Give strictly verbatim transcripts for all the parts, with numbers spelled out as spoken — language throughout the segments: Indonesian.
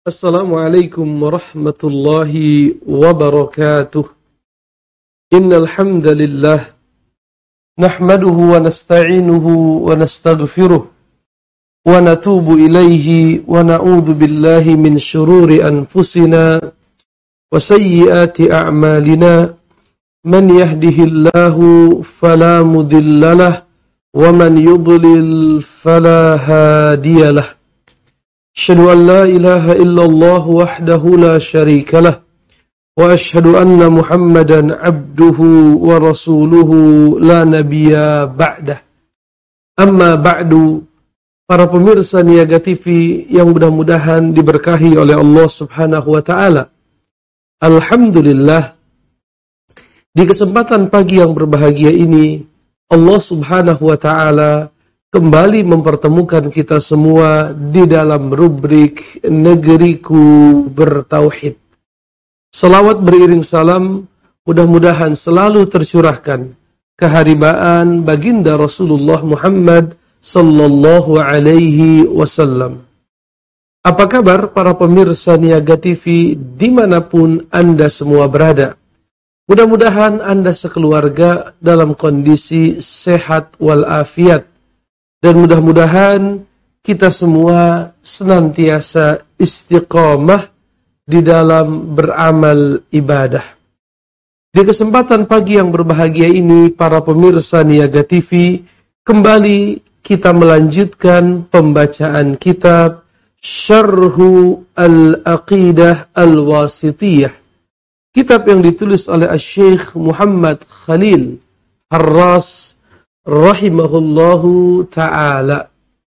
Assalamualaikum warahmatullahi wabarakatuh. Innal hamdalillah nahmaduhu wa nasta'inuhu wa nastaghfiruh wa natubu ilayhi wa na'udzu billahi min shururi anfusina wa sayyiati a'malina. Man yahdihillahu fala mudhillalah wa man yudlil fala hadiyalah. Asyhadu an la ilaha illallah wahdahu la syarika lah wa asyhadu anna Muhammadan abduhu wa rasuluhu la nabiyya ba'dah. Amma ba'du, para pemirsa Niaga T V yang mudah-mudahan diberkahi oleh Allah Subhanahu wa taala. Alhamdulillah, di kesempatan pagi yang berbahagia ini Allah Subhanahu wa taala kembali mempertemukan kita semua di dalam rubrik Negeriku Bertauhid. Salawat beriring salam mudah-mudahan selalu tercurahkan keharibaan baginda Rasulullah Muhammad sallallahu alaihi wasallam. Apa kabar para pemirsa Niaga T V dimanapun Anda semua berada? Mudah-mudahan Anda sekeluarga dalam kondisi sehat walafiat. Dan mudah-mudahan kita semua senantiasa istiqamah di dalam beramal ibadah. Di kesempatan pagi yang berbahagia ini, para pemirsa Niaga T V, kembali kita melanjutkan pembacaan kitab Syarhu Al-Aqidah Al-Wasithiyah. Kitab yang ditulis oleh Syekh Muhammad Khalil Harras rahimahullahu ta'ala.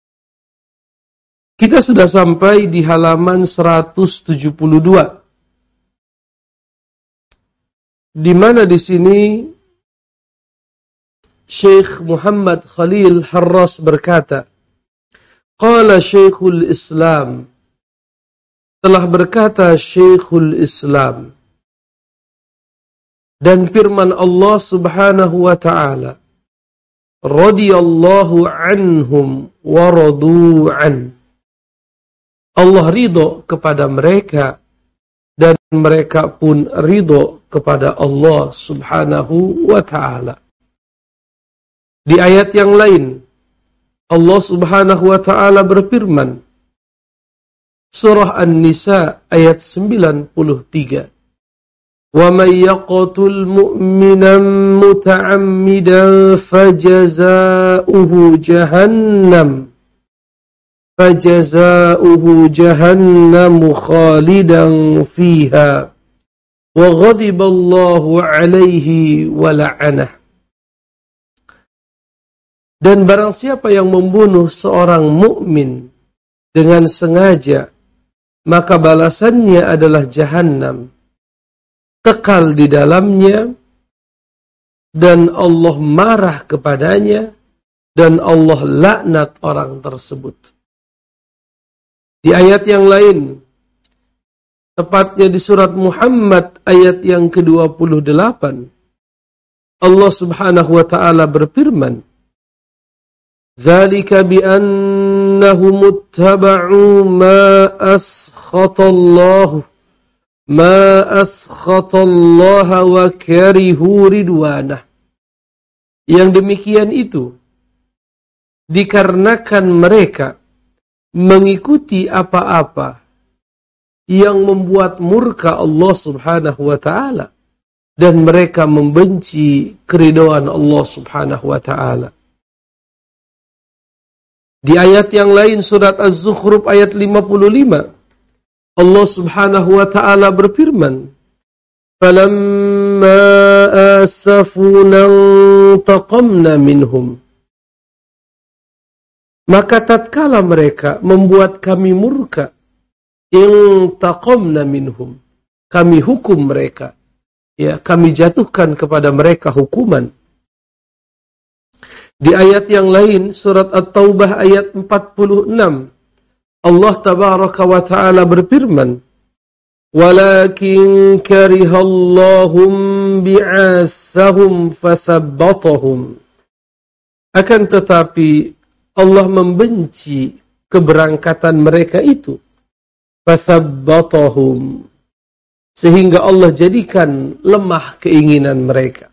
Kita sudah sampai di halaman seratus tujuh puluh dua. Di mana di sini Syekh Muhammad Khalil Harras berkata, Qala Syekhul Islam, telah berkata Syekhul Islam, dan firman Allah Subhanahu wa ta'ala, radhiyallahu anhum wa radu an. Allah ridho kepada mereka dan mereka pun ridho kepada Allah Subhanahu wa ta'ala. Di ayat yang lain Allah Subhanahu wa ta'ala berfirman, surah An-Nisa ayat sembilan puluh tiga, وَمَنْ يَقْتُلْ مُؤْمِنًا مُتَعَمِّدًا فَجَزَاؤُهُ جَهَنَّمُ فَجَزَاؤُهُ جَهَنَّمُ خَالِدًا فِيهَا وَغَضِبَ اللَّهُ عَلَيْهِ وَلَعَنَهُ. Dan barang siapa yang membunuh seorang mukmin dengan sengaja, maka balasannya adalah Jahannam, kekal di dalamnya, dan Allah marah kepadanya, dan Allah laknat orang tersebut. Di ayat yang lain, tepatnya di surat Muhammad ayat yang ke dua puluh delapan, Allah Subhanahu wa ta'ala berfirman, Dzalika bi'annahum ittaba'u ma askhatallahu Ma askhatallaha wa karihu ridwanah. Yang demikian itu dikarenakan mereka mengikuti apa-apa yang membuat murka Allah Subhanahu wa ta'ala, dan mereka membenci keridhaan Allah Subhanahu wa ta'ala. Di ayat yang lain surat Az-Zukhruf ayat lima puluh lima, Allah Subhanahu wa ta'ala berfirman, فَلَمَّا آسَفُونَا انْتَقَمْنَا مِنْهُمْ. Maka tatkala mereka membuat kami murka, intaqamna minhum, kami hukum mereka, ya, kami jatuhkan kepada mereka hukuman. Di ayat yang lain surat At-Taubah ayat empat puluh enam, Allah tabaraka wa ta'ala berfirman, Walakin karihallahum bi'athahum fathabbatahum. Akan tetapi Allah membenci keberangkatan mereka itu, fathabbatahum, sehingga Allah jadikan lemah keinginan mereka.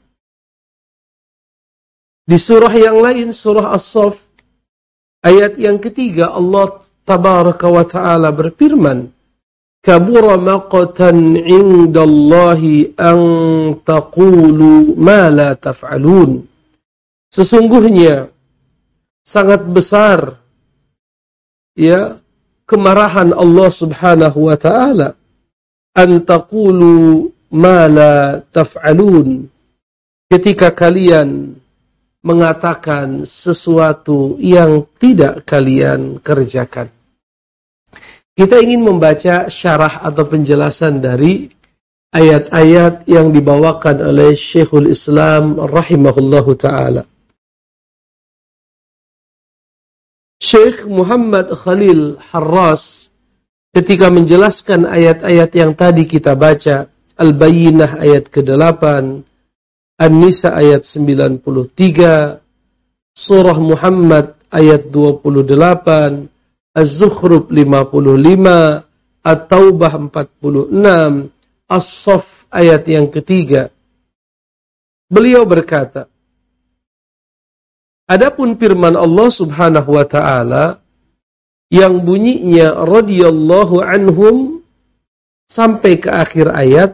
Di surah yang lain, surah As-Saff, ayat yang ketiga, Allah tabaraka wa ta'ala berfirman, kabura maqtan indallahi an taqulu ma la taf'alun. Sesungguhnya sangat besar ya kemarahan Allah Subhanahu wa ta'ala an taqulu ma la taf'alun, ketika kalian mengatakan sesuatu yang tidak kalian kerjakan. Kita ingin membaca syarah atau penjelasan dari ayat-ayat yang dibawakan oleh Syekhul Islam rahimahullahu ta'ala. Syekh Muhammad Khalil Harras ketika menjelaskan ayat-ayat yang tadi kita baca, Al-Bayyinah ayat kedelapan, An-Nisa ayat sembilan puluh tiga, Surah Muhammad ayat dua puluh delapan, Az-Zukhruf lima puluh lima, At-Taubah empat puluh enam, As-Saff ayat yang ketiga. Beliau berkata, adapun firman Allah Subhanahu wa ta'ala yang bunyinya radhiyallahu anhum sampai ke akhir ayat,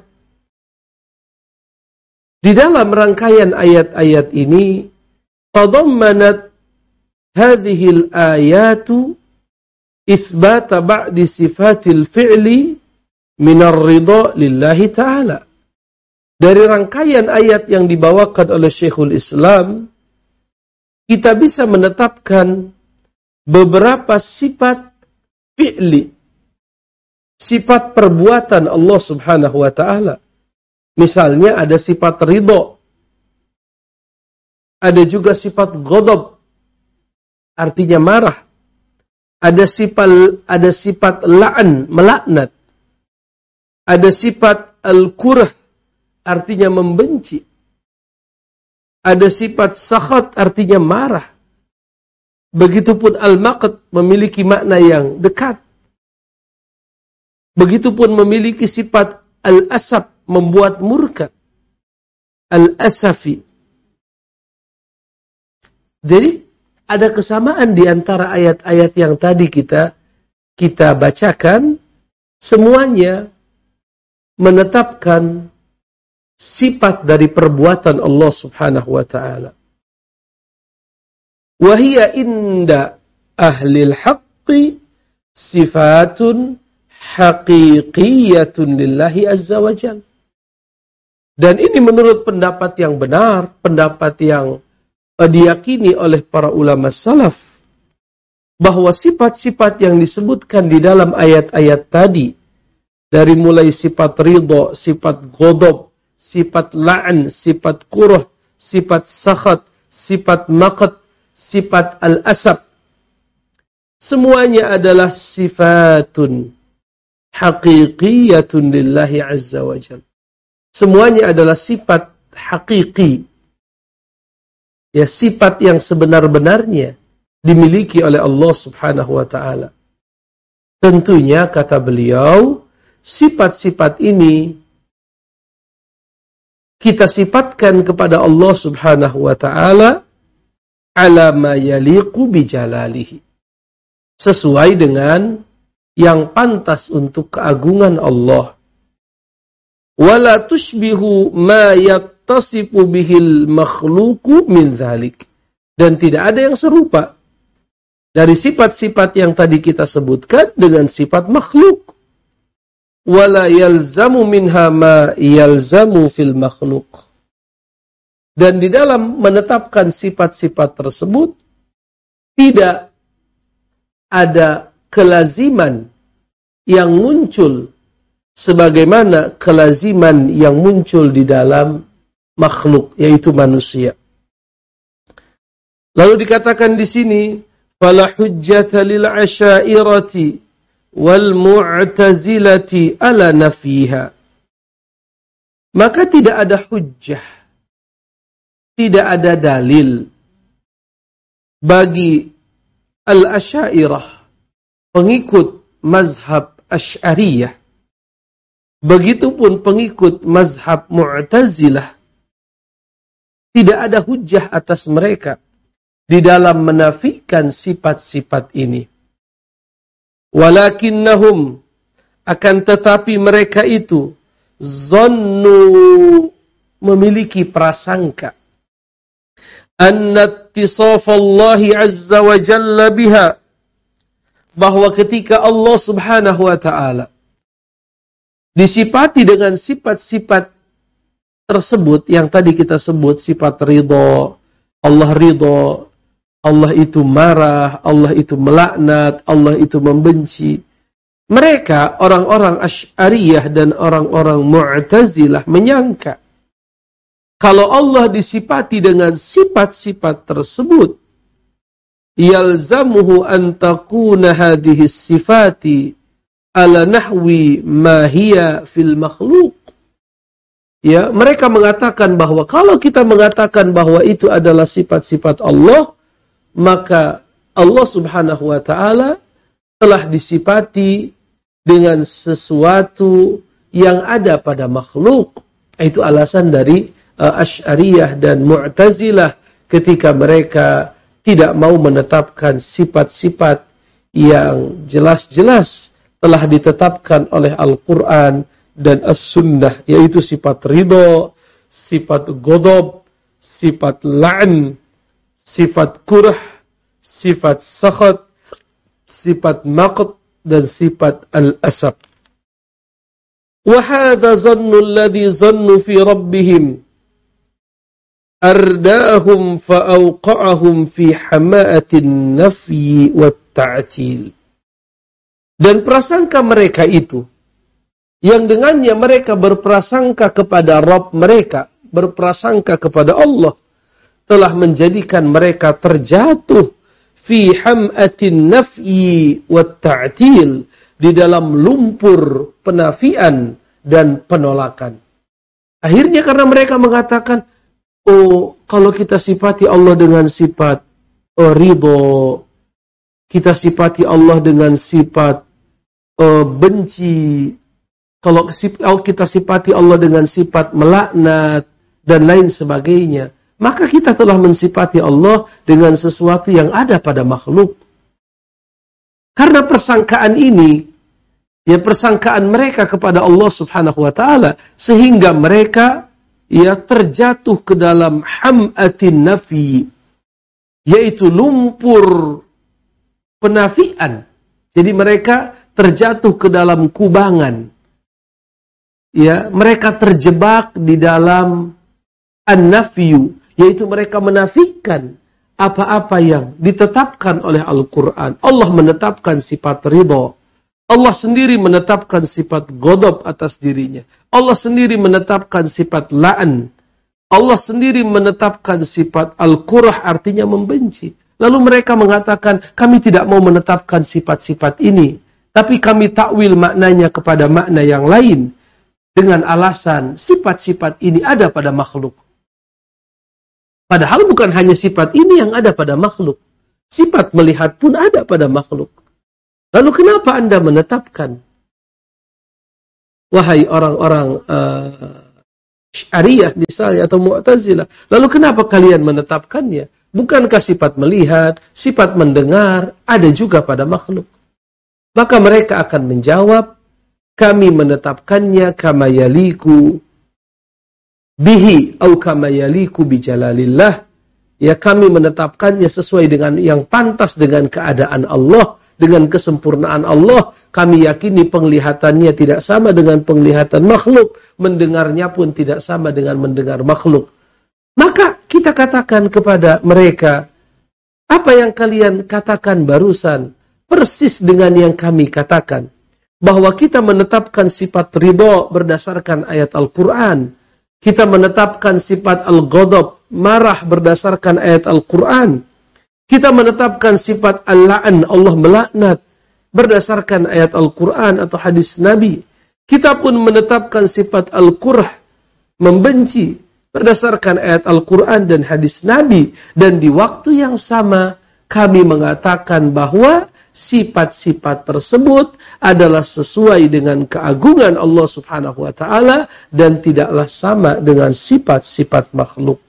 di dalam rangkaian ayat-ayat ini tadammanat hadhil ayatu itsbata ba'di sifatil fi'li minar ridha lillahi ta'ala. Dari rangkaian ayat yang dibawakan oleh Syekhul Islam, kita bisa menetapkan beberapa sifat fi'li, sifat perbuatan Allah Subhanahu wa ta'ala. Misalnya ada sifat ridho, ada juga sifat ghadab, artinya marah. Ada sifat ada sifat la'an, melaknat. Ada sifat al-kurh, artinya membenci. Ada sifat sakhat, artinya marah. Begitupun al-maqt, memiliki makna yang dekat. Begitupun memiliki sifat al-asab, membuat murka. Al-asafi. Jadi ada kesamaan di antara ayat-ayat yang tadi kita kita bacakan, semuanya menetapkan sifat dari perbuatan Allah Subhanahu wa ta'ala. Wa hiya inda ahlil haqqi sifatun haqiqiyatun lillahi azza wa jalla. Dan ini menurut pendapat yang benar, pendapat yang diyakini oleh para ulama salaf, bahwa sifat-sifat yang disebutkan di dalam ayat-ayat tadi, dari mulai sifat ridha, sifat ghadab, sifat la'an, sifat kurh, sifat sakhat, sifat maqt, sifat al-asab, semuanya adalah sifatun haqiqiyatun lillahi azza wa jalla. Semuanya adalah sifat hakiki, ya, sifat yang sebenar-benarnya dimiliki oleh Allah Subhanahu wa ta'ala. Tentunya, kata beliau, sifat-sifat ini kita sifatkan kepada Allah Subhanahu wa ta'ala ala ma yaliqu bijalalihi, sesuai dengan yang pantas untuk keagungan Allah. Wala tushbihu ma yattasifu bihil makhluqu min dzalik, dan tidak ada yang serupa dari sifat-sifat yang tadi kita sebutkan dengan sifat makhluk. Wala yalzamu minha ma yalzamu fil makhluk, dan di dalam menetapkan sifat-sifat tersebut tidak ada kelaziman yang muncul sebagaimana kelaziman yang muncul di dalam makhluk, yaitu manusia. Lalu dikatakan di sini, fala hujjata lil asyairati wal mu'tazilati ala nafiha. Maka tidak ada hujjah, tidak ada dalil bagi al-asyairah, pengikut mazhab Asy'ariyah, begitupun pengikut mazhab Mu'tazilah, tidak ada hujjah atas mereka di dalam menafikan sifat-sifat ini. Walakinnahum, akan tetapi mereka itu zannu, memiliki prasangka, anna ittisafallahi azza wa jalla biha, bahwa ketika Allah subhanahu wa ta'ala disifati dengan sifat-sifat tersebut yang tadi kita sebut, sifat ridho, Allah ridho, Allah itu marah, Allah itu melaknat, Allah itu membenci. Mereka, orang-orang Asy'ariyah dan orang-orang Mu'tazilah menyangka kalau Allah disifati dengan sifat-sifat tersebut, yalzamuhu an takuna hadhihi sifati ala nahwi ma hiya fil makhluq. Ya, mereka mengatakan bahwa kalau kita mengatakan bahwa itu adalah sifat-sifat Allah, maka Allah subhanahu wa ta'ala telah disifati dengan sesuatu yang ada pada makhluk. Itu alasan dari uh, Asy'ariyah dan Mu'tazilah ketika mereka tidak mau menetapkan sifat-sifat yang jelas-jelas telah ditetapkan oleh Al-Quran dan As-Sunnah, yaitu sifat ridho, sifat ghadab, sifat la'n, sifat kurh, sifat sakhat, sifat maqt, dan sifat al-asab. Wa hadha zannu alladhi zannu fi rabbihim arda'ahum fa'awqa'ahum fi hama'atin nafyi wat ta'til. Dan prasangka mereka itu, yang dengannya mereka berprasangka kepada Rabb mereka, berprasangka kepada Allah, telah menjadikan mereka terjatuh fi ham'atin nafyi wat ta'til, di dalam lumpur penafian dan penolakan. Akhirnya karena mereka mengatakan, oh, kalau kita sifati Allah dengan sifat oh, ridho, kita sifati Allah dengan sifat oh, benci, kalau kita sifati Allah dengan sifat melaknat dan lain sebagainya, maka kita telah mensifati Allah dengan sesuatu yang ada pada makhluk. Karena persangkaan ini, ya persangkaan mereka kepada Allah subhanahu wa ta'ala, sehingga mereka ya terjatuh ke dalam ham'atin nafi, yaitu lumpur penafian. Jadi mereka terjatuh ke dalam kubangan. Ya, mereka terjebak di dalam an-nafyu, yaitu mereka menafikan apa-apa yang ditetapkan oleh Al-Quran. Allah menetapkan sifat ridho. Allah sendiri menetapkan sifat ghadab atas dirinya. Allah sendiri menetapkan sifat la'an. Allah sendiri menetapkan sifat al-kurah, artinya membenci. Lalu mereka mengatakan, kami tidak mau menetapkan sifat-sifat ini, tapi kami takwil maknanya kepada makna yang lain, dengan alasan sifat-sifat ini ada pada makhluk. Padahal bukan hanya sifat ini yang ada pada makhluk. Sifat melihat pun ada pada makhluk. Lalu kenapa Anda menetapkan? Wahai orang-orang uh, Syariah misalnya atau Mu'tazilah, lalu kenapa kalian menetapkannya? Bukankah sifat melihat, sifat mendengar ada juga pada makhluk? Maka mereka akan menjawab, kami menetapkannya kama yaliku bihi au kama yaliku bijalalillah. Ya, kami menetapkannya sesuai dengan yang pantas dengan keadaan Allah, dengan kesempurnaan Allah. Kami yakini penglihatannya tidak sama dengan penglihatan makhluk, mendengarnya pun tidak sama dengan mendengar makhluk. Maka kita katakan kepada mereka, apa yang kalian katakan barusan persis dengan yang kami katakan, bahwa kita menetapkan sifat ridho berdasarkan ayat Al-Quran, kita menetapkan sifat al-ghadab, marah berdasarkan ayat Al-Quran, kita menetapkan sifat al-la'an, Allah melaknat, berdasarkan ayat Al-Quran atau hadis Nabi. Kita pun menetapkan sifat al-kurh, membenci, berdasarkan ayat Al-Quran dan hadis Nabi. Dan di waktu yang sama, kami mengatakan bahwa sifat-sifat tersebut adalah sesuai dengan keagungan Allah Subhanahu wa taala dan tidaklah sama dengan sifat-sifat makhluk.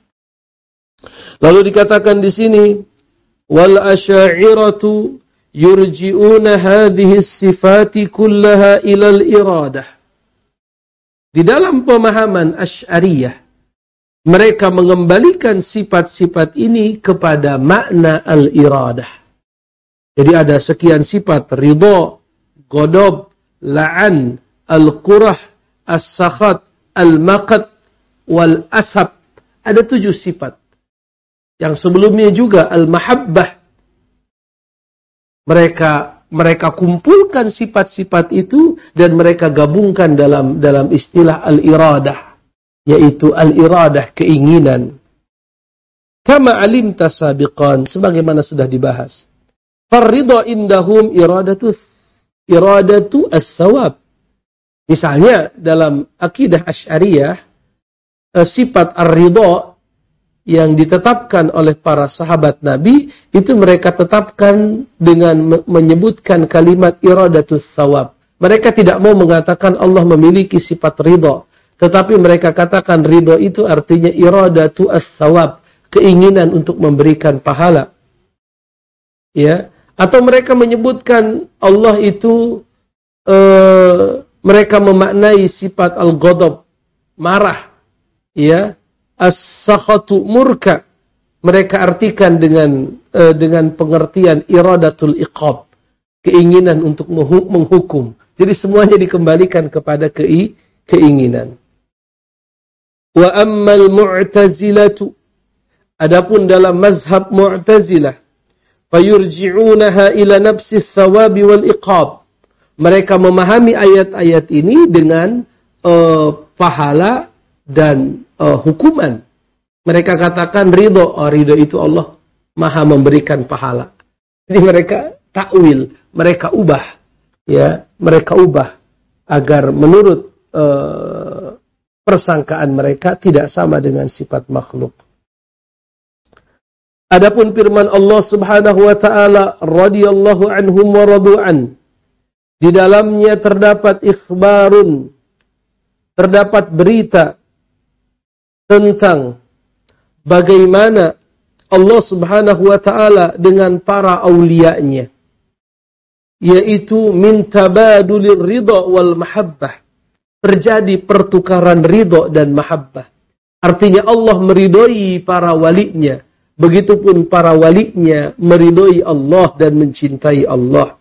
Lalu dikatakan di sini wal asy'ariyatu yurji'una hadhihi sifati kullaha ila al-iradah. Di dalam pemahaman Asy'ariyah, mereka mengembalikan sifat-sifat ini kepada makna al-iradah. Jadi ada sekian sifat, ridha, ghadab, la'an, al-qurah, as-sakhat, al-maqat, wal-asab. Ada tujuh sifat. Yang sebelumnya juga al-mahabbah. Mereka mereka kumpulkan sifat-sifat itu dan mereka gabungkan dalam dalam istilah al-iradah, yaitu al-iradah, keinginan. Kama alimta sabiqan, sebagaimana sudah dibahas. Farridha indahum iradatu iradatu as-sawab. Misalnya dalam akidah Asy'ariyah, sifat ar-ridha yang ditetapkan oleh para sahabat Nabi, itu mereka tetapkan dengan menyebutkan kalimat iradatus sawab. Mereka tidak mau mengatakan Allah memiliki sifat ridha, tetapi mereka katakan ridha itu artinya iradatu as-sawab, keinginan untuk memberikan pahala. Ya, atau mereka menyebutkan Allah itu uh, mereka memaknai sifat al-ghadab, marah, ya, as-sakhatu murka, mereka artikan dengan uh, dengan pengertian iradatul iqab, keinginan untuk menghukum. Jadi semuanya dikembalikan kepada kei, keinginan. Wa ammal mu'tazilatu, adapun dalam mazhab Mu'tazilah, fayurji'unaha ila nafsi thawabi wal iqab, mereka memahami ayat-ayat ini dengan uh, pahala dan uh, hukuman. Mereka katakan ridho, oh, ridho itu Allah maha memberikan pahala. Jadi mereka takwil, mereka ubah, ya, mereka ubah agar menurut uh, persangkaan mereka tidak sama dengan sifat makhluk. Adapun firman Allah Subhanahu wa taala, radhiyallahu anhum wa radu'an, di dalamnya terdapat ikhbarun, terdapat berita tentang bagaimana Allah Subhanahu wa taala dengan para aulianya, yaitu min tabadulir ridha wal mahabbah, terjadi pertukaran ridha dan mahabbah. Artinya Allah meridhoi para walinya, begitupun para walinya meridhoi Allah dan mencintai Allah.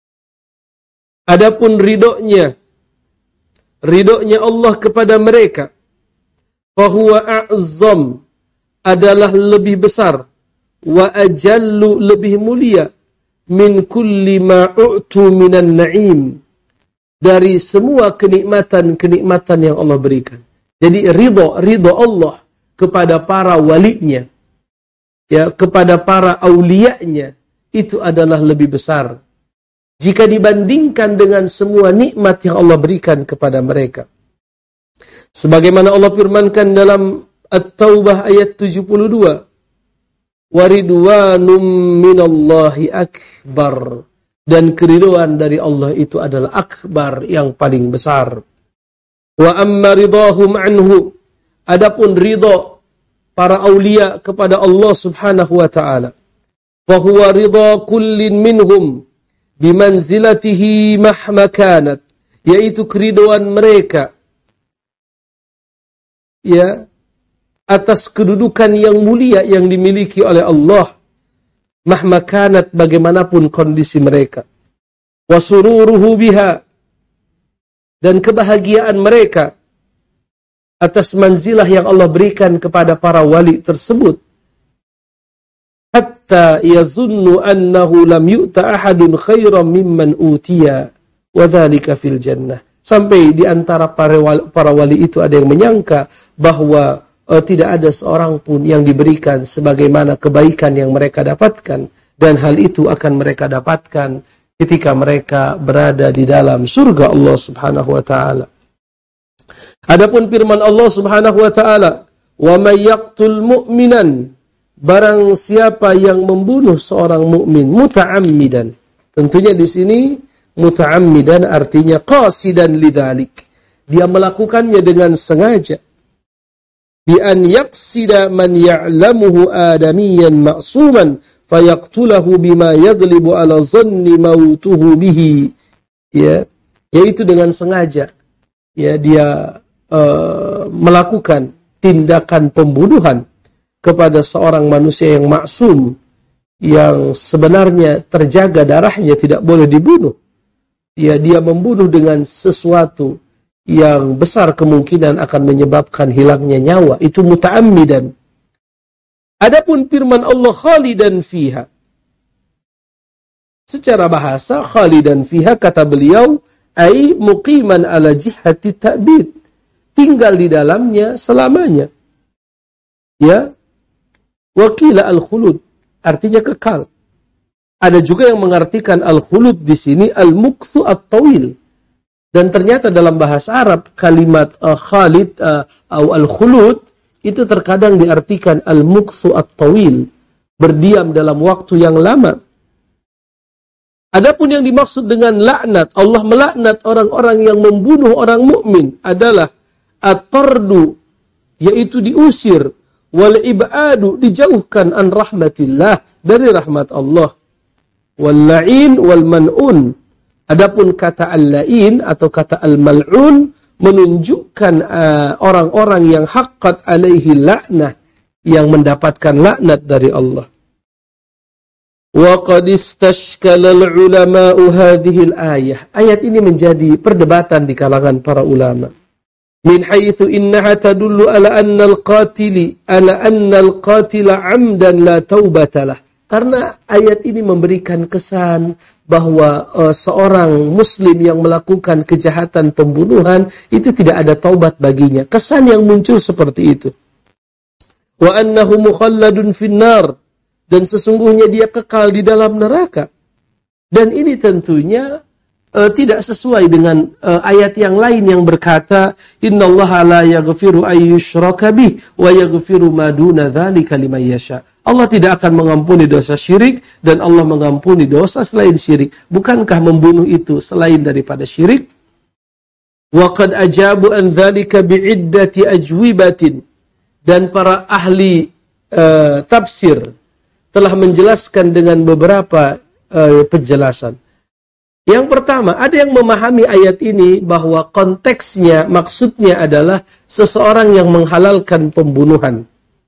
Adapun ridhonya, ridhonya Allah kepada mereka, fahuwa a'zam, adalah lebih besar, wa ajallu, lebih mulia, min kulli ma'u'tu minan na'im, dari semua kenikmatan-kenikmatan yang Allah berikan. Jadi ridha, ridha Allah kepada para walinya, ya, kepada para auliyanya, itu adalah lebih besar jika dibandingkan dengan semua nikmat yang Allah berikan kepada mereka. Sebagaimana Allah firmankan dalam At-Taubah ayat tujuh puluh dua, waridwanum minallahi akbar, dan keridhaan dari Allah itu adalah akbar, yang paling besar. Wa amma ridahum anhu, adapun ridha para aulia kepada Allah Subhanahu wa taala, fa huwa ridha kullin minhum bimanzilatihi mahma kanat, yaitu keridhaan mereka, ya, atas kedudukan yang mulia yang dimiliki oleh Allah, mahma kanat, bagaimanapun kondisi mereka, wa sururuhu biha, dan kebahagiaan mereka atas manzilah yang Allah berikan kepada para wali tersebut, hatta yazunnu annahu lam yu'ta ahadun khairan mimman utiya wa dzalika fil jannah, sampai di antara para wali, para wali itu ada yang menyangka bahwa uh, tidak ada seorang pun yang diberikan sebagaimana kebaikan yang mereka dapatkan, dan hal itu akan mereka dapatkan ketika mereka berada di dalam surga Allah Subhanahu wa taala. Adapun firman Allah Subhanahu wa taala, wa may yaqtul mu'minan, barang siapa yang membunuh seorang mukmin muta'ammidan, Tentunya di sini muta'ammidan artinya qasidan lidzalik. Dia melakukannya dengan sengaja. Bi an yaqsida man ya'lamuhu adamiyan ma'suman fayaqtulahu bima yaglibu ala zanni mautuhu bihi. Ya, yaitu dengan sengaja. Ya, dia uh, melakukan tindakan pembunuhan kepada seorang manusia yang maksum, yang sebenarnya terjaga darahnya, tidak boleh dibunuh. Ya, dia membunuh dengan sesuatu yang besar kemungkinan akan menyebabkan hilangnya nyawa. Itu muta'ammidan. Adapun firman Allah khalidan fiha. Secara bahasa khalidan fiha, kata beliau, ai muqiman ala jihati ta'bid. Tinggal di dalamnya selamanya. Ya. Wakila al-khulud. Artinya kekal. Ada juga yang mengartikan al-khulud di sini al-mukthu at-tawil. Dan ternyata dalam bahasa Arab kalimat uh, khalid uh, atau al-khulud itu terkadang diartikan al-mukthu at-tawil, berdiam dalam waktu yang lama. Adapun yang dimaksud dengan laknat, Allah melaknat orang-orang yang membunuh orang mukmin adalah at-tardu, yaitu diusir, wal ibadu, dijauhkan, an rahmatillah, dari rahmat Allah, wal la'in wal man'un. Adapun kata al-la'in atau kata al-mal'un menunjukkan uh, orang-orang yang haqqat alaihi la'nah, yang mendapatkan laknat dari Allah. Wa qad istashkala al-ulama'u hadhihi al-ayah. Ayat ini menjadi perdebatan di kalangan para ulama. Min haitsu innaha tadullu ala anna al-qatili ala anna al-qatila 'amdan la taubatalah. Karena ayat ini memberikan kesan bahwa uh, seorang muslim yang melakukan kejahatan pembunuhan itu tidak ada taubat baginya. Kesan yang muncul seperti itu. Wa annahu mukhalladun finnar, dan sesungguhnya dia kekal di dalam neraka. Dan ini tentunya uh, tidak sesuai dengan uh, ayat yang lain yang berkata innallaha la yaghfiru ay yushraka bih wa yaghfiru ma duna dzalika liman yasha. Allah tidak akan mengampuni dosa syirik dan Allah mengampuni dosa selain syirik. Bukankah membunuh itu selain daripada syirik? Wa qad ajabu an dzalika bi'iddati ajwibatin. Dan para ahli uh, tafsir telah menjelaskan dengan beberapa uh, penjelasan. Yang pertama, ada yang memahami ayat ini bahwa konteksnya, maksudnya adalah seseorang yang menghalalkan pembunuhan.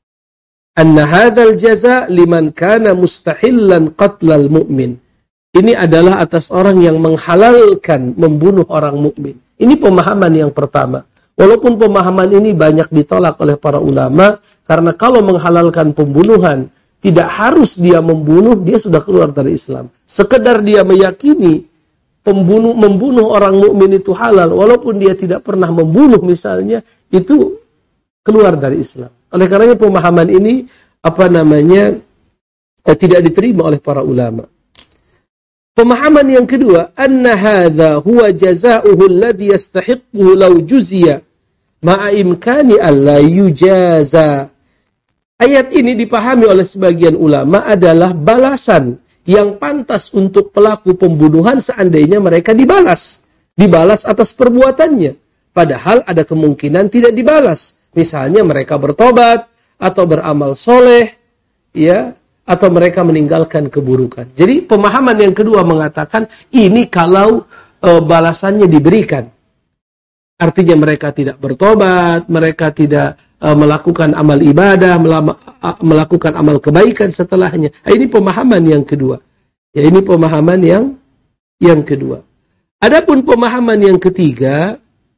Anna hadzal jaza liman kana mustahillan qatlal mu'min. Ini adalah atas orang yang menghalalkan membunuh orang mukmin. Ini pemahaman yang pertama. Walaupun pemahaman ini banyak ditolak oleh para ulama, karena kalau menghalalkan pembunuhan tidak harus dia membunuh, dia sudah keluar dari Islam. Sekedar dia meyakini pembunuh membunuh orang mukmin itu halal, walaupun dia tidak pernah membunuh misalnya, itu keluar dari Islam. Oleh karenanya pemahaman ini apa namanya eh, tidak diterima oleh para ulama. Pemahaman yang kedua, anna hadza huwa jazaohu alladhi yastahiqquhu law juziya ma'a imkani alla yujaza. Ayat ini dipahami oleh sebagian ulama adalah balasan yang pantas untuk pelaku pembunuhan seandainya mereka dibalas, dibalas atas perbuatannya. Padahal ada kemungkinan tidak dibalas. Misalnya mereka bertobat atau beramal soleh, ya, atau mereka meninggalkan keburukan. Jadi pemahaman yang kedua mengatakan ini kalau e, balasannya diberikan. Artinya mereka tidak bertobat, mereka tidak e, melakukan amal ibadah, melama, a, melakukan amal kebaikan setelahnya. Ini pemahaman yang kedua. Ya, ini pemahaman yang yang kedua. Adapun pemahaman yang ketiga,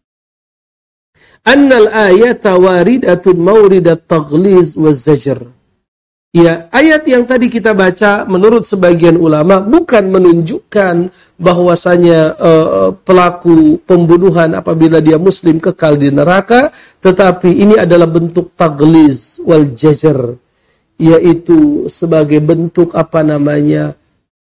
annal ayata waridatun mawridat taghliz waz zajr. Ya, ayat yang tadi kita baca menurut sebagian ulama bukan menunjukkan bahwasanya uh, pelaku pembunuhan apabila dia muslim kekal di neraka, tetapi ini adalah bentuk taghliz wal jazr, yaitu sebagai bentuk apa namanya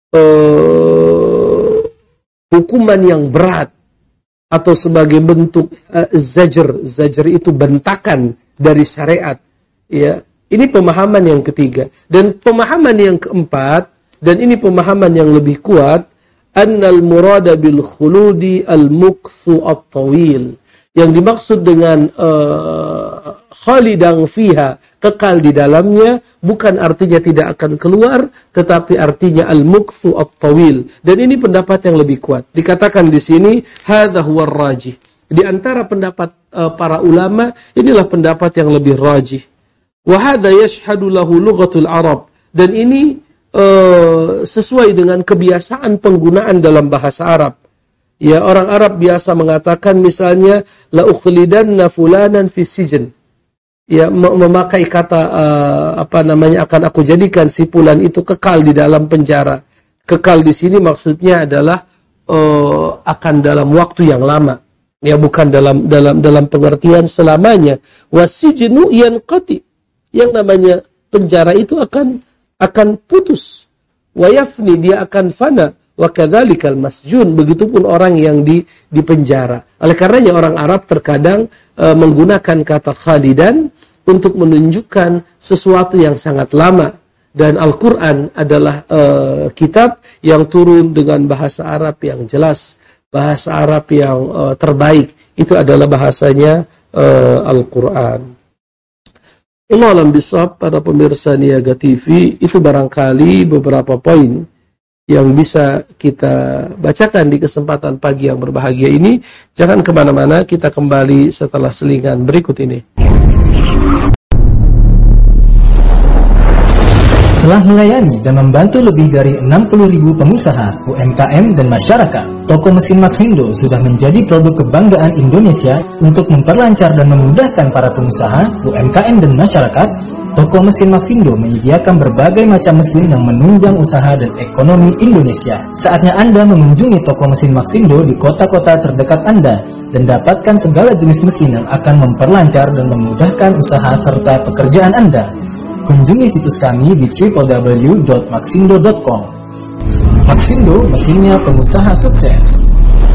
uh, hukuman yang berat, atau sebagai bentuk uh, zajr. Zajr itu bentakan dari syariat. Ya, ini pemahaman yang ketiga. Dan pemahaman yang keempat, dan ini pemahaman yang lebih kuat, annal murada bil khuludi al-mukthu at-tawil. Yang dimaksud dengan uh, khalidan fiha, kekal di dalamnya, bukan artinya tidak akan keluar, tetapi artinya al-mukthu at-tawil. Dan ini pendapat yang lebih kuat. Dikatakan di sini hadza huwa rajih. Di antara pendapat uh, para ulama, inilah pendapat yang lebih rajih. Wa hadza yashhadu lahu lughatul Arab. Dan ini uh, sesuai dengan kebiasaan penggunaan dalam bahasa Arab. Ya, orang Arab biasa mengatakan misalnya la ukhlidanna fulanan fi sijn. Ya, memakai kata uh, apa namanya akan aku jadikan si fulan itu kekal di dalam penjara. Kekal di sini maksudnya adalah uh, akan dalam waktu yang lama. Ya, bukan dalam dalam dalam pengertian selamanya. Wasijnu yanqati. Yang namanya penjara itu akan akan putus. Wa yafni, dia akan fana. Wa kadzalikal masjun, begitupun orang yang di di penjara. Oleh karenanya orang Arab terkadang e, menggunakan kata khalidan untuk menunjukkan sesuatu yang sangat lama. Dan Al-Qur'an adalah e, kitab yang turun dengan bahasa Arab yang jelas, bahasa Arab yang e, terbaik. Itu adalah bahasanya e, Al-Qur'an. Allah alam bisawab, para pemirsa Niaga T V, itu barangkali beberapa poin yang bisa kita bacakan di kesempatan pagi yang berbahagia ini. Jangan kemana-mana, kita kembali setelah selingan berikut ini. Telah melayani dan membantu lebih dari enam puluh ribu pengusaha, U M K M, dan masyarakat. Toko Mesin Maxindo sudah menjadi produk kebanggaan Indonesia untuk memperlancar dan memudahkan para pengusaha, U M K M, dan masyarakat. Toko Mesin Maxindo menyediakan berbagai macam mesin yang menunjang usaha dan ekonomi Indonesia. Saatnya Anda mengunjungi toko Mesin Maxindo di kota-kota terdekat Anda dan dapatkan segala jenis mesin yang akan memperlancar dan memudahkan usaha serta pekerjaan Anda. Kunjungi situs kami di w w w dot maxindo dot com. Maxindo, mesinnya pengusaha sukses.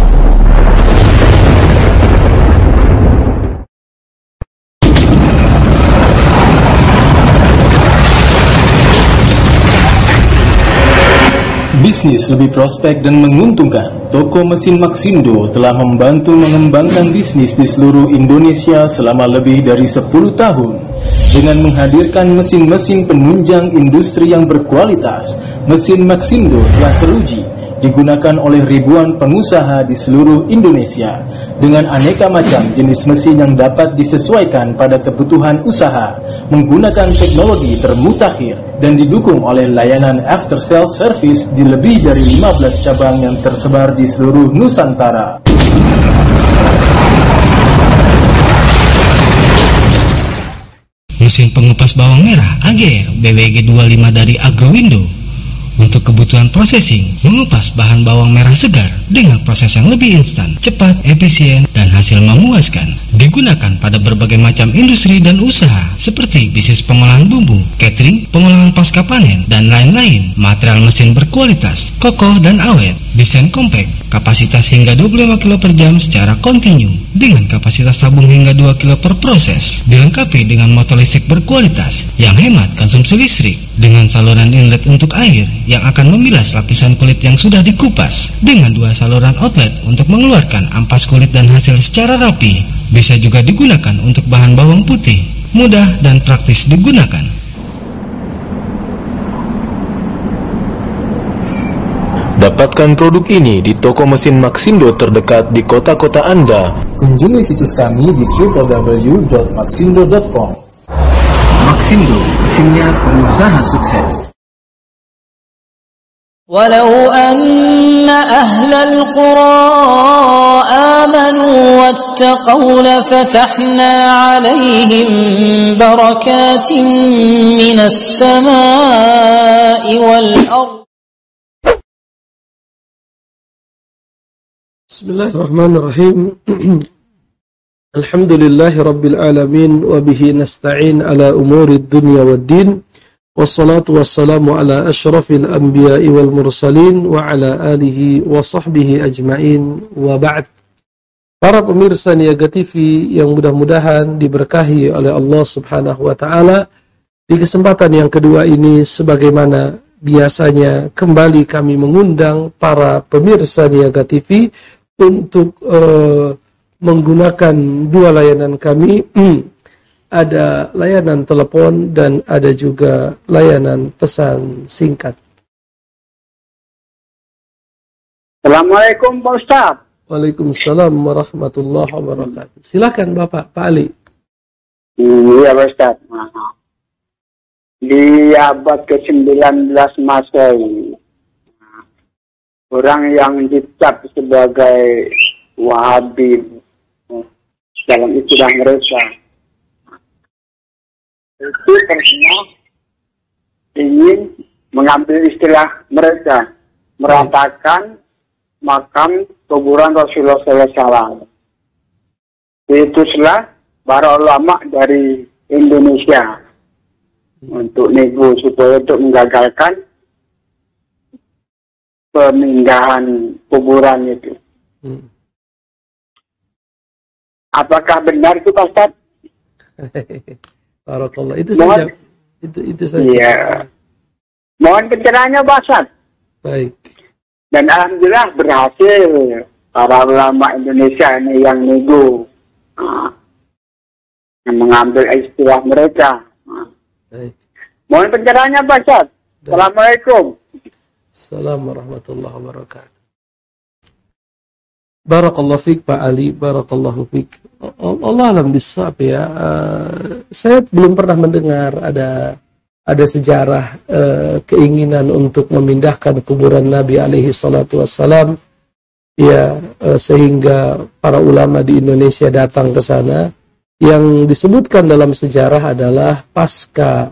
Bisnis lebih prospek dan menguntungkan. Toko Mesin Maxindo telah membantu mengembangkan bisnis di seluruh Indonesia selama lebih dari sepuluh tahun. Dengan menghadirkan mesin-mesin penunjang industri yang berkualitas, mesin Maxindo telah teruji digunakan oleh ribuan pengusaha di seluruh Indonesia. Dengan aneka macam jenis mesin yang dapat disesuaikan pada kebutuhan usaha, menggunakan teknologi termutakhir dan didukung oleh layanan after sales service di lebih dari lima belas cabang yang tersebar di seluruh Nusantara. Mesin pengupas bawang merah A G R B W G dua puluh lima dari Agrowindo untuk kebutuhan processing, mengupas bahan bawang merah segar dengan proses yang lebih instan, cepat, efisien, dan hasil memuaskan. Digunakan pada berbagai macam industri dan usaha seperti bisnis pengolahan bumbu, catering, pengolahan pasca panen, dan lain-lain. Material mesin berkualitas, kokoh dan awet, desain compact, kapasitas hingga dua puluh lima kilo per jam secara kontinu, dengan kapasitas tabung hingga dua kilo per proses. Dilengkapi dengan motor listrik berkualitas yang hemat konsumsi listrik, dengan saluran inlet untuk air yang akan membilas lapisan kulit yang sudah dikupas, dengan dua saluran outlet untuk mengeluarkan ampas kulit dan hasil secara rapi. Bisa juga digunakan untuk bahan bawang putih, mudah dan praktis digunakan. Dapatkan produk ini di toko mesin Maxindo terdekat di kota-kota Anda. Kunjungi situs kami di w w w dot maxindo dot com. Maxindo, mesinnya pengusaha sukses. Walau anna ahlal qura amanu wattaqaw lafatahna alaihim barakatin minas samai wal ardh. Bismillahirrahmanirrahim. Alhamdulillahi rabbil alamin wa bihi nasta'in ala umurid dunya waddin. Wassalatu wassalamu ala asyrafil anbiya'i wal mursalin wa ala alihi wa sahbihi ajma'in wa ba'd. Para pemirsa Niaga T V yang mudah-mudahan diberkahi oleh Allah Subhanahu wa taala, di kesempatan yang kedua ini sebagaimana biasanya kembali kami mengundang para pemirsa Niaga T V untuk uh, menggunakan dua layanan kami. Ada layanan telepon dan ada juga layanan pesan singkat. Assalamualaikum Pak Ustaz. Waalaikumsalam warahmatullahi wabarakatuh. Silakan Bapak, Pak Ali. Iya Pak Ustaz. Di abad ke sembilan belas Masehi, orang yang dicap sebagai Wahabi dalam istilah mereka itu karena ingin mengambil istilah mereka, meratakan makam kuburan Rasulullah shallallahu alaihi wasallam. Diutuslah para ulama dari Indonesia untuk nego supaya untuk menggagalkan pemindahan kuburan itu. Hmm. Apakah benar itu Pak Ustaz? Barakallah. Itu saja. Itu itu saja. Iya. Mohon pencerahannya Pak Ustaz. Baik. Dan alhamdulillah berhasil para ulama Indonesia ini yang nego, nah, yang mengambil istilah mereka. Nah. Baik. Mohon pencerahannya Pak Ustaz. Assalamualaikum. Assalamualaikum warahmatullahi wabarakatuh. Barakallahu fiik Pak Ali, barakallahu fiik. Allah alam bisawab ya. Uh, saya belum pernah mendengar ada ada sejarah uh, keinginan untuk memindahkan kuburan Nabi alaihi salatu wassalam ya, uh, sehingga para ulama di Indonesia datang ke sana. Yang disebutkan dalam sejarah adalah pasca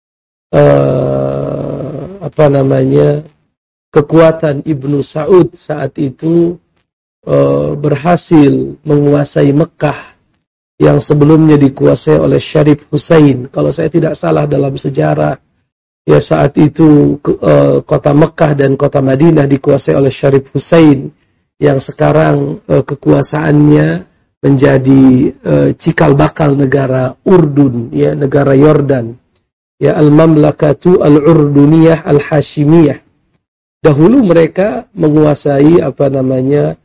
uh, apa namanya kekuatan Ibnu Saud saat itu Uh, berhasil menguasai Mekah yang sebelumnya dikuasai oleh Syarif Hussein. Kalau saya tidak salah dalam sejarah, ya saat itu uh, kota Mekah dan kota Madinah dikuasai oleh Syarif Hussein, yang sekarang uh, kekuasaannya menjadi uh, cikal bakal negara Urdun, ya negara Yordan, ya Al-Mamlakatu Al-Urduniyah Al-Hashimiyah. Dahulu mereka menguasai apa namanya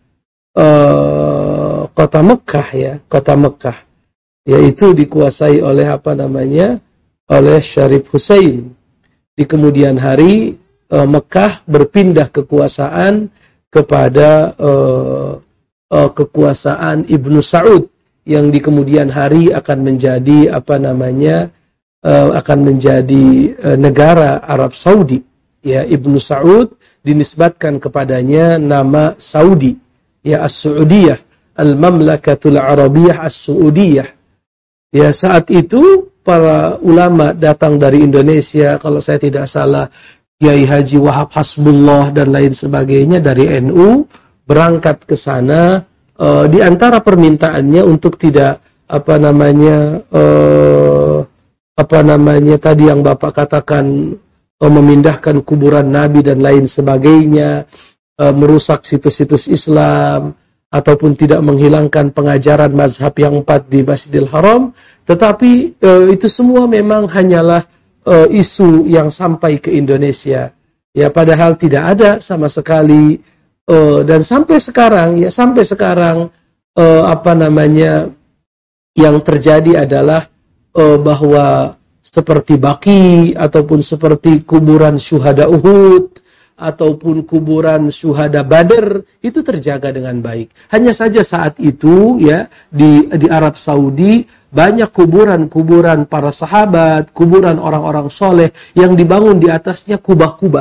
Uh, kota Mekah ya, kota Mekah, yaitu dikuasai oleh apa namanya, oleh Syarif Hussein. Di kemudian hari uh, Mekah berpindah kekuasaan kepada uh, uh, kekuasaan Ibnu Saud, yang di kemudian hari akan menjadi apa namanya, uh, akan menjadi uh, negara Arab Saudi. Ya, Ibnu Saud dinisbatkan kepadanya nama Saudi. Ya, As-Su'udiyah, Al-Mamlakatul Arabiyah As-Su'udiyah. Ya, saat itu para ulama datang dari Indonesia, kalau saya tidak salah Kiai Haji Wahab Hasbullah dan lain sebagainya dari N U berangkat ke sana. Uh, di antara permintaannya untuk tidak apa namanya uh, apa namanya tadi yang Bapak katakan, uh, memindahkan kuburan Nabi dan lain sebagainya, merusak situs-situs Islam, ataupun tidak menghilangkan pengajaran mazhab yang empat di Masjidil Haram. Tetapi e, itu semua memang hanyalah e, isu yang sampai ke Indonesia. Ya, padahal tidak ada sama sekali, e, dan sampai sekarang ya sampai sekarang e, apa namanya yang terjadi adalah e, bahwa seperti Baqi ataupun seperti kuburan syuhada Uhud ataupun kuburan syuhada Badr itu terjaga dengan baik. Hanya saja saat itu ya di di Arab Saudi banyak kuburan-kuburan para sahabat, kuburan orang-orang soleh yang dibangun di atasnya kubah-kubah.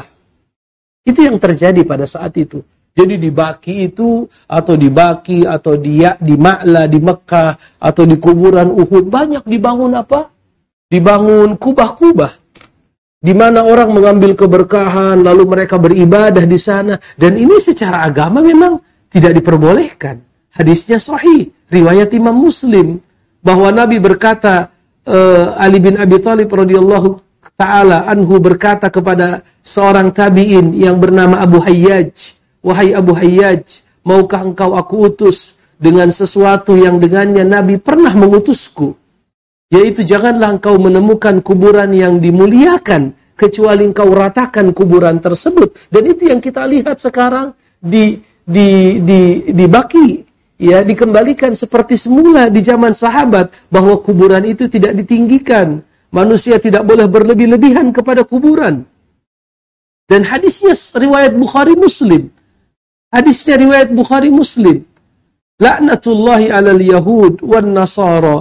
Itu yang terjadi pada saat itu. Jadi di Baqi itu atau di Baqi atau di di Ma'la di Mekah atau di kuburan Uhud banyak dibangun apa? Dibangun kubah-kubah, di mana orang mengambil keberkahan, lalu mereka beribadah di sana. Dan ini secara agama memang tidak diperbolehkan. Hadisnya sahih, riwayat Imam Muslim, bahwa Nabi berkata, uh, Ali bin Abi Thalib radhiyallahu ta'ala anhu berkata kepada seorang tabi'in yang bernama Abu Hayyaj, wahai Abu Hayyaj, maukah engkau aku utus dengan sesuatu yang dengannya Nabi pernah mengutusku? Yaitu janganlah engkau menemukan kuburan yang dimuliakan kecuali engkau ratakan kuburan tersebut. Dan itu yang kita lihat sekarang di di di di Baki, ya, dikembalikan seperti semula di zaman sahabat, bahwa kuburan itu tidak ditinggikan. Manusia tidak boleh berlebih-lebihan kepada kuburan. Dan hadisnya riwayat Bukhari Muslim. Hadisnya riwayat Bukhari Muslim. La'natullahi 'alal yahud wan nasara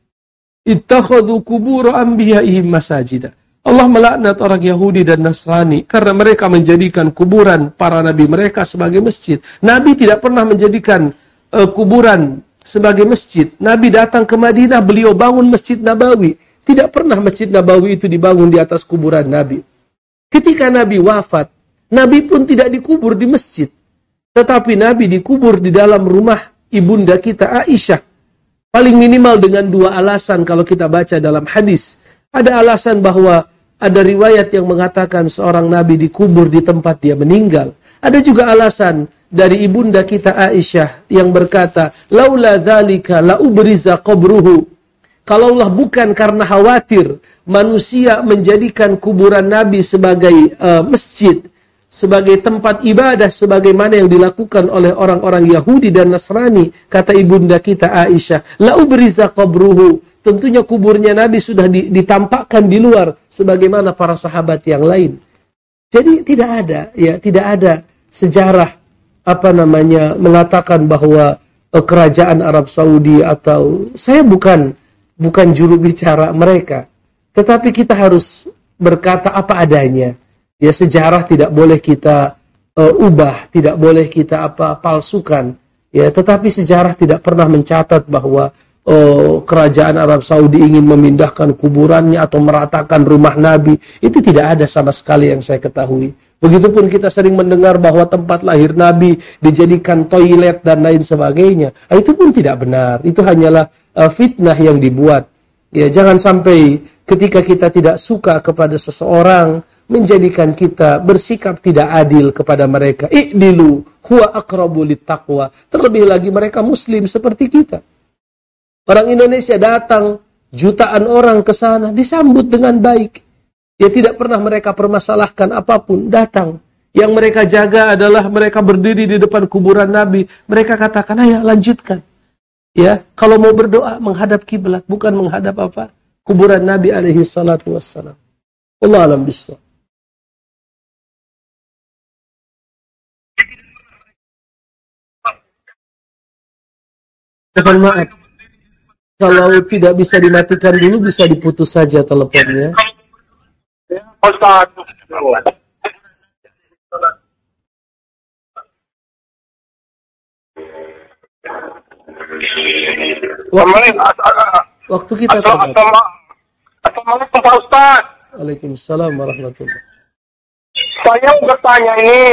ittakhadhu qubur anbiya'ihim masajida. Allah melaknat orang Yahudi dan Nasrani karena mereka menjadikan kuburan para nabi mereka sebagai masjid. Nabi tidak pernah menjadikan uh, kuburan sebagai masjid. Nabi datang ke Madinah, beliau bangun Masjid Nabawi. Tidak pernah Masjid Nabawi itu dibangun di atas kuburan Nabi. Ketika Nabi wafat, Nabi pun tidak dikubur di masjid. Tetapi Nabi dikubur di dalam rumah ibunda kita Aisyah. Paling minimal dengan dua alasan kalau kita baca dalam hadis. Ada alasan bahwa ada riwayat yang mengatakan seorang Nabi dikubur di tempat dia meninggal. Ada juga alasan dari ibunda kita Aisyah yang berkata, laula dzalika la ubriza qabruhu. Kalaulah bukan karena khawatir manusia menjadikan kuburan Nabi sebagai uh, masjid, sebagai tempat ibadah sebagaimana yang dilakukan oleh orang-orang Yahudi dan Nasrani, kata ibunda kita Aisyah, la ubriza qabruhu, tentunya kuburnya Nabi sudah ditampakkan di luar sebagaimana para sahabat yang lain. Jadi tidak ada, ya, tidak ada sejarah apa namanya mengatakan bahwa eh, kerajaan Arab Saudi atau saya bukan bukan juru bicara mereka, tetapi kita harus berkata apa adanya. Ya, sejarah tidak boleh kita uh, ubah, tidak boleh kita apa palsukan. Ya, tetapi sejarah tidak pernah mencatat bahwa uh, kerajaan Arab Saudi ingin memindahkan kuburannya atau meratakan rumah Nabi. Itu tidak ada sama sekali yang saya ketahui. Begitupun kita sering mendengar bahwa tempat lahir Nabi dijadikan toilet dan lain sebagainya. Nah, itu pun tidak benar. Itu hanyalah uh, fitnah yang dibuat. Ya, jangan sampai ketika kita tidak suka kepada seseorang menjadikan kita bersikap tidak adil kepada mereka. I'dilu huwa aqrabu littaqwa. Terlebih lagi mereka muslim seperti kita. Orang Indonesia datang, jutaan orang ke sana, disambut dengan baik. Ya, tidak pernah mereka permasalahkan apapun, datang. Yang mereka jaga adalah mereka berdiri di depan kuburan Nabi. Mereka katakan, ayo lanjutkan. Ya, kalau mau berdoa menghadap kiblat, bukan menghadap apa? Kuburan Nabi alaihi salatu wassalam. Allah alam bissawab. Mohon maaf, kalau tidak bisa dimatikan dulu, bisa diputus saja teleponnya. Waktu, waktu kita terbatas. Assalamualaikum Pak Ustaz. Waalaikumsalam warahmatullahi wabarakatuh. Saya bertanya ini,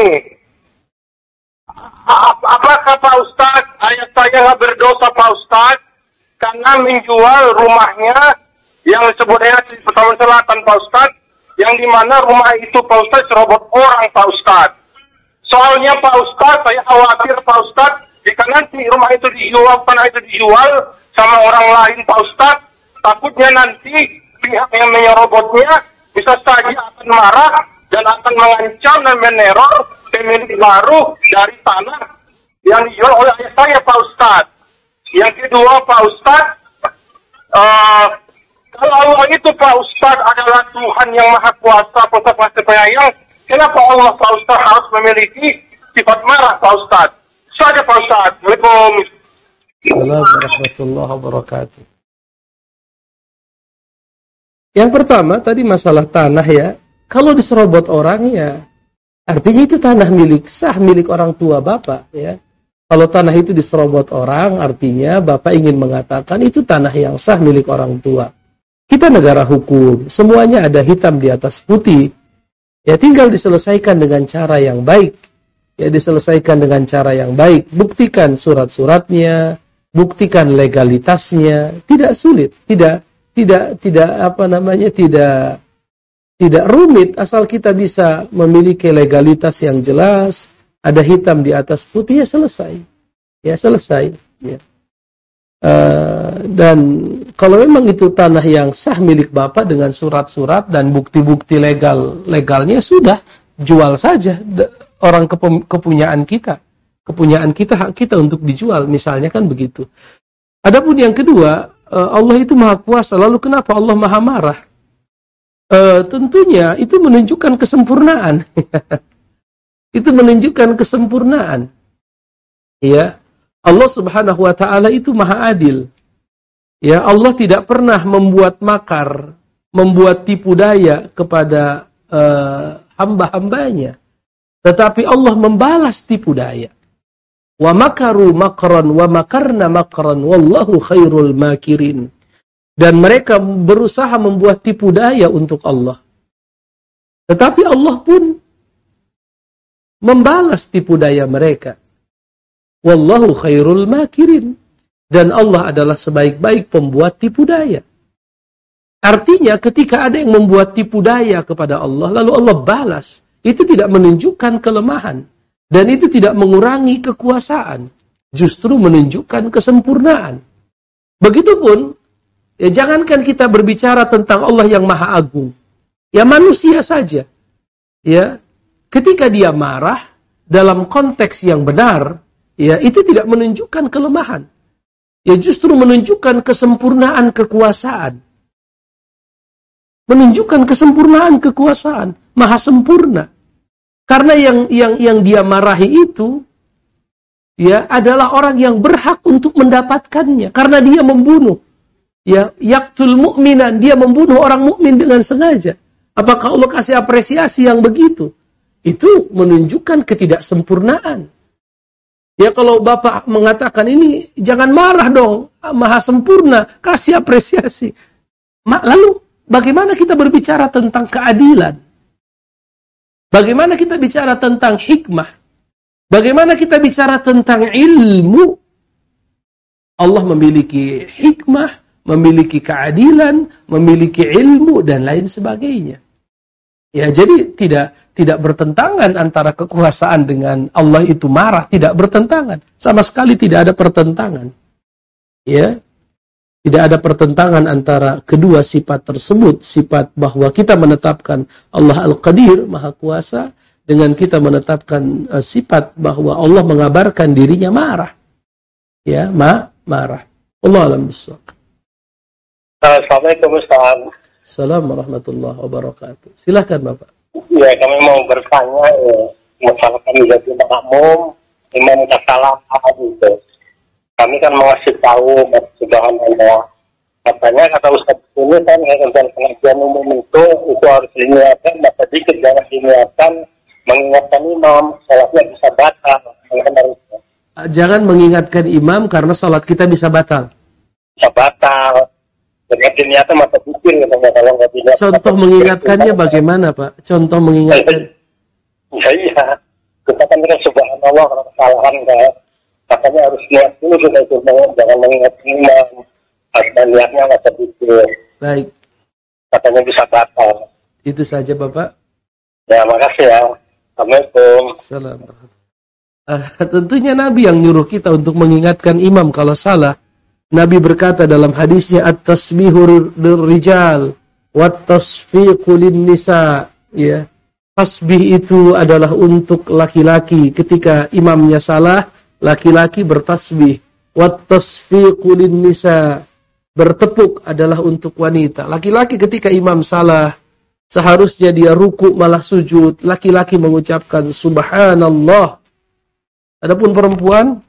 apakah Pak Ustaz, ayah saya nggak berdosa Pak Ustaz karena menjual rumahnya yang sebenarnya di Pesawaran Selatan Pak Ustaz, yang dimana rumah itu Pak Ustaz serobot orang Pak Ustaz. Soalnya Pak Ustaz, saya khawatir Pak Ustaz, jika nanti rumah itu dijual, tanah itu dijual sama orang lain Pak Ustaz, takutnya nanti pihak yang menyerobotnya bisa saja akan marah dan akan mengancam dan meneror pemilik baru dari tanah yang dijual oleh ayah saya Pak Ustaz. Yang kedua Pak Ustaz, uh, kalau Allah itu Pak Ustaz adalah Tuhan yang Maha Kuasa, Pak Ustaz Maha Penyayang, kenapa Allah Pak Ustaz harus memiliki sifat marah Pak Ustaz? Saja Pak Ustaz. Assalamualaikum. Assalamualaikum warahmatullahi wabarakatuh. Yang pertama tadi masalah tanah, ya. Kalau diserobot orang, ya artinya itu tanah milik sah, milik orang tua bapak, ya. Kalau tanah itu diserobot orang, artinya bapak ingin mengatakan itu tanah yang sah milik orang tua. Kita negara hukum, semuanya ada hitam di atas putih. Ya, tinggal diselesaikan dengan cara yang baik. Ya, diselesaikan dengan cara yang baik. Buktikan surat-suratnya, buktikan legalitasnya. Tidak sulit, tidak tidak tidak apa namanya, tidak tidak rumit, asal kita bisa memiliki legalitas yang jelas, ada hitam di atas putih, ya selesai. Ya selesai, ya. Uh, dan kalau memang itu tanah yang sah milik Bapak dengan surat-surat dan bukti-bukti legal legalnya, sudah jual saja orang kepem- kepunyaan kita. Kepunyaan kita, hak kita untuk dijual, misalnya kan begitu. Adapun yang kedua, uh, Allah itu Maha Kuasa, lalu kenapa Allah Maha Marah? Uh, tentunya itu menunjukkan kesempurnaan. Itu menunjukkan kesempurnaan. Ya. Allah Subhanahu wa taala itu Maha Adil. Ya, Allah tidak pernah membuat makar, membuat tipu daya kepada uh, hamba-hambanya. Tetapi Allah membalas tipu daya. Wa makaru makran wa makarna makran wallahu khairul makirin. Dan mereka berusaha membuat tipu daya untuk Allah. Tetapi Allah pun membalas tipu daya mereka. Wallahu khairul makirin. Dan Allah adalah sebaik-baik pembuat tipu daya. Artinya ketika ada yang membuat tipu daya kepada Allah, lalu Allah balas, itu tidak menunjukkan kelemahan. Dan itu tidak mengurangi kekuasaan. Justru menunjukkan kesempurnaan. Begitupun, ya jangankan kita berbicara tentang Allah yang Maha Agung. Ya manusia saja. Ya, ketika dia marah, dalam konteks yang benar, ya, itu tidak menunjukkan kelemahan. Ya, justru menunjukkan kesempurnaan kekuasaan. Menunjukkan kesempurnaan kekuasaan. Maha sempurna. Karena yang yang yang dia marahi itu, ya, adalah orang yang berhak untuk mendapatkannya. Karena dia membunuh. Ya, yaqtul mu'minan. Dia membunuh orang mukmin dengan sengaja. Apakah Allah kasih apresiasi yang begitu? Itu menunjukkan ketidaksempurnaan. Ya, kalau Bapak mengatakan ini, jangan marah dong, Maha sempurna, kasih apresiasi. Lalu, bagaimana kita berbicara tentang keadilan? Bagaimana kita bicara tentang hikmah? Bagaimana kita bicara tentang ilmu? Allah memiliki hikmah, memiliki keadilan, memiliki ilmu, dan lain sebagainya. Ya, jadi tidak tidak bertentangan antara kekuasaan dengan Allah itu marah, tidak bertentangan. Sama sekali tidak ada pertentangan. Ya. Tidak ada pertentangan antara kedua sifat tersebut, sifat bahwa kita menetapkan Allah Al-Qadir, Maha Kuasa, dengan kita menetapkan uh, sifat bahwa Allah mengabarkan dirinya marah. Ya, ma marah. Allah alam bisawab. Assalamualaikum Ustaz. Assalamualaikum warahmatullahi wabarakatuh. Silakan Bapak. Ya, kami mau bertanya ya, masalah kami jadi makmum, imam salah apa gitu. Kami kan mengasih tahu subhanallah. Katanya kata Ustaz ini kan tentang pengajian umum itu itu harus diniatkan, maka dikit jangan diniatkan mengingatkan imam, salatnya bisa batal. Jangan mengingatkan imam karena salat kita bisa batal. Bisa batal. Dengan diniatkan maka pikir katanya kalau nggak diniatkan. Contoh mengingatkannya bagaimana Pak? Contoh mengingatkan. Ya iya. Kita kan kan subhanallah kalau kesalahan kan. Katanya harus niat dulu kita itu, jangan mengingat imam. Harus niatnya nggak terpikir. Baik. Katanya bisa batal. Itu saja Bapak. Ya, makasih ya. Assalamualaikum. Assalamualaikum. Uh, tentunya Nabi yang nyuruh kita untuk mengingatkan imam kalau salah. Nabi berkata dalam hadisnya at-tasbihur lirrijal wat-tasfiqu lin-nisa, ya. Tasbih itu adalah untuk laki-laki, ketika imamnya salah, laki-laki bertasbih. Wat-tasfiqu lin-nisa, bertepuk adalah untuk wanita. Laki-laki ketika imam salah, seharusnya dia ruku malah sujud, laki-laki mengucapkan subhanallah. Adapun perempuan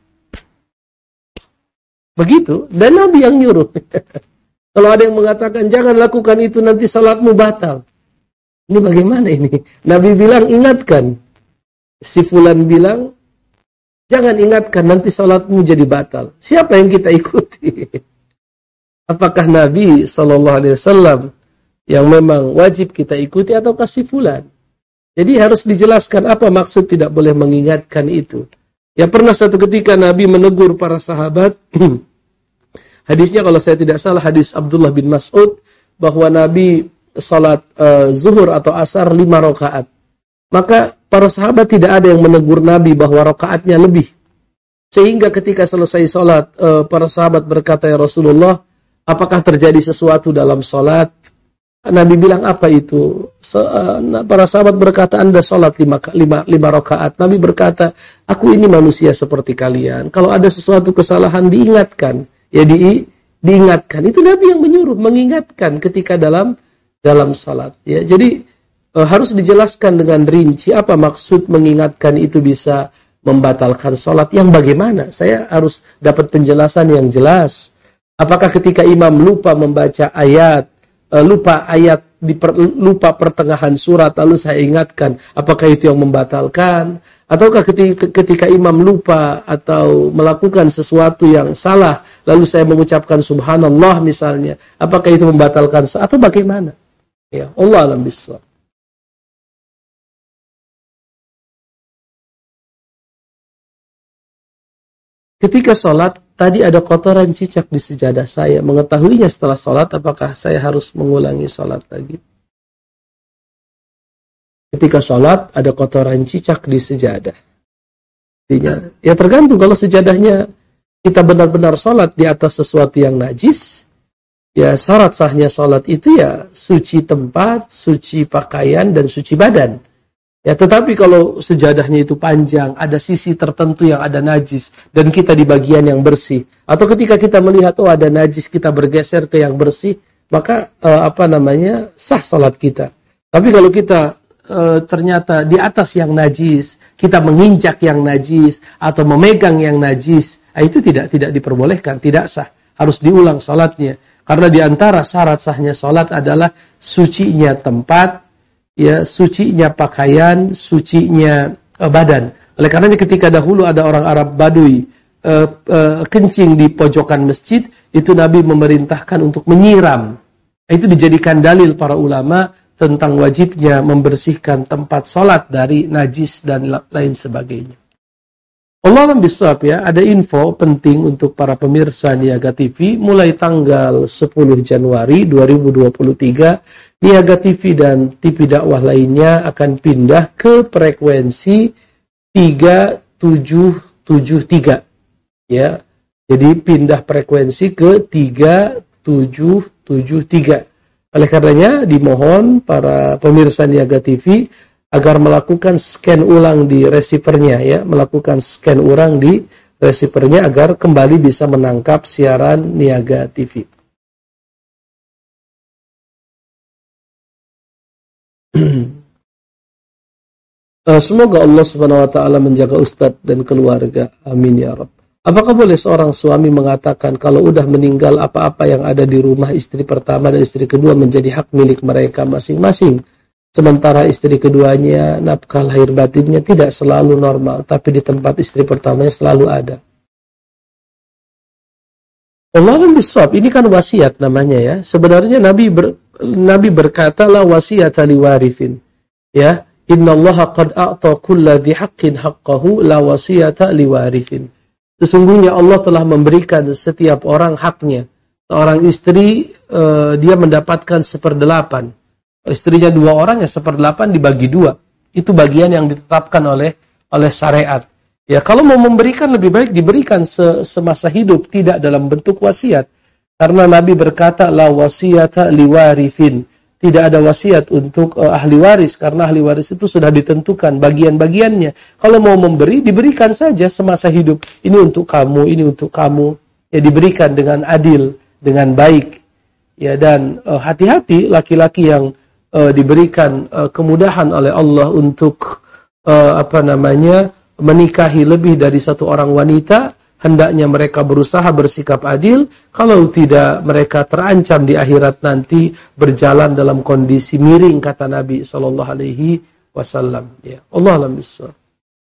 begitu, dan Nabi yang nyuruh. Kalau ada yang mengatakan jangan lakukan itu nanti salatmu batal. Ini bagaimana ini? Nabi bilang ingatkan. Si fulan bilang jangan ingatkan nanti salatmu jadi batal. Siapa yang kita ikuti? Apakah Nabi sallallahu alaihi wasallam yang memang wajib kita ikuti ataukah si fulan? Jadi harus dijelaskan apa maksud tidak boleh mengingatkan itu. Ya, pernah satu ketika Nabi menegur para sahabat. Hadisnya kalau saya tidak salah hadis Abdullah bin Mas'ud, bahwa Nabi salat uh, zuhur atau asar lima rakaat. Maka para sahabat tidak ada yang menegur Nabi bahwa rakaatnya lebih. Sehingga ketika selesai sholat, uh, para sahabat berkata, ya Rasulullah, apakah terjadi sesuatu dalam sholat? Nabi bilang, apa itu? So, uh, para sahabat berkata, Anda sholat lima, lima, lima rakaat. Nabi berkata, aku ini manusia seperti kalian. Kalau ada sesuatu kesalahan, diingatkan. Ya di, diingatkan. Itu Nabi yang menyuruh, mengingatkan ketika dalam dalam sholat. Ya, jadi uh, harus dijelaskan dengan rinci apa maksud mengingatkan itu bisa membatalkan sholat. Yang bagaimana? Saya harus dapat penjelasan yang jelas. Apakah ketika imam lupa membaca ayat, lupa ayat di per, lupa pertengahan surat lalu saya ingatkan, apakah itu yang membatalkan? Ataukah ketika, ketika imam lupa atau melakukan sesuatu yang salah lalu saya mengucapkan subhanallah misalnya, apakah itu membatalkan atau bagaimana? Ya, Allah alam bissawab. Ketika sholat, tadi ada kotoran cicak di sejadah saya. Mengetahuinya setelah sholat, apakah saya harus mengulangi sholat lagi? Ketika sholat, ada kotoran cicak di sejadah. Artinya, ya tergantung. Kalau sejadahnya kita benar-benar sholat di atas sesuatu yang najis, ya syarat sahnya sholat itu ya suci tempat, suci pakaian, dan suci badan. Ya, tetapi kalau sejadahnya itu panjang, ada sisi tertentu yang ada najis, dan kita di bagian yang bersih, atau ketika kita melihat, oh ada najis, kita bergeser ke yang bersih, maka eh, apa namanya, sah salat kita. Tapi kalau kita eh, ternyata di atas yang najis, kita menginjak yang najis, atau memegang yang najis, eh, itu tidak tidak diperbolehkan, tidak sah. Harus diulang salatnya. Karena di antara syarat sahnya salat adalah sucinya tempat, ya, sucinya pakaian, sucinya uh, badan. Oleh karenanya ketika dahulu ada orang Arab Badui uh, uh, kencing di pojokan masjid, itu Nabi memerintahkan untuk menyiram. Itu dijadikan dalil para ulama tentang wajibnya membersihkan tempat sholat dari najis dan lain sebagainya. Allah alam bisawab, ya, ada info penting untuk para pemirsa Niaga T V. Mulai tanggal sepuluh Januari dua ribu dua puluh tiga, Niaga T V dan T V dakwah lainnya akan pindah ke frekuensi tiga tujuh tujuh tiga. Ya. Jadi pindah frekuensi ke tiga tujuh tujuh tiga. Oleh karenanya dimohon para pemirsa Niaga T V agar melakukan scan ulang di receivernya, ya, melakukan scan ulang di receivernya agar kembali bisa menangkap siaran Niaga T V. Semoga Allah Subhanahu wa taala menjaga Ustadz dan keluarga. Amin ya Rabb. Apakah boleh seorang suami mengatakan kalau udah meninggal apa-apa yang ada di rumah istri pertama dan istri kedua menjadi hak milik mereka masing-masing? Sementara istri keduanya nafkah lahir batinnya tidak selalu normal, tapi di tempat istri pertamanya selalu ada. Allahumma bisawab, ini kan wasiat namanya, ya. Sebenarnya Nabi ber, Nabi berkata la wasiyata liwarithin. Ya, innallaha qad a'ta kulla dhi haqqin haqqahu la wasiyata liwarithin. Sesungguhnya Allah telah memberikan setiap orang haknya. Seorang istri uh, dia mendapatkan seperdelapan. Istrinya dua orang, ya seperdelapan dibagi dua. Itu bagian yang ditetapkan oleh oleh syariat. Ya, kalau mau memberikan lebih baik diberikan se semasa hidup, tidak dalam bentuk wasiat. Karena Nabi berkata la wasiyata liwarithin. Tidak ada wasiat untuk uh, ahli waris, karena ahli waris itu sudah ditentukan bagian-bagiannya. Kalau mau memberi, diberikan saja semasa hidup. Ini untuk kamu, ini untuk kamu. Ya, diberikan dengan adil, dengan baik. Ya, dan hati-hati uh, laki-laki yang uh, diberikan uh, kemudahan oleh Allah untuk uh, apa namanya menikahi lebih dari satu orang wanita, hendaknya mereka berusaha bersikap adil. Kalau tidak, mereka terancam di akhirat nanti berjalan dalam kondisi miring, kata Nabi Shallallahu Alaihi Wasallam. Ya, Allah alam bisawab.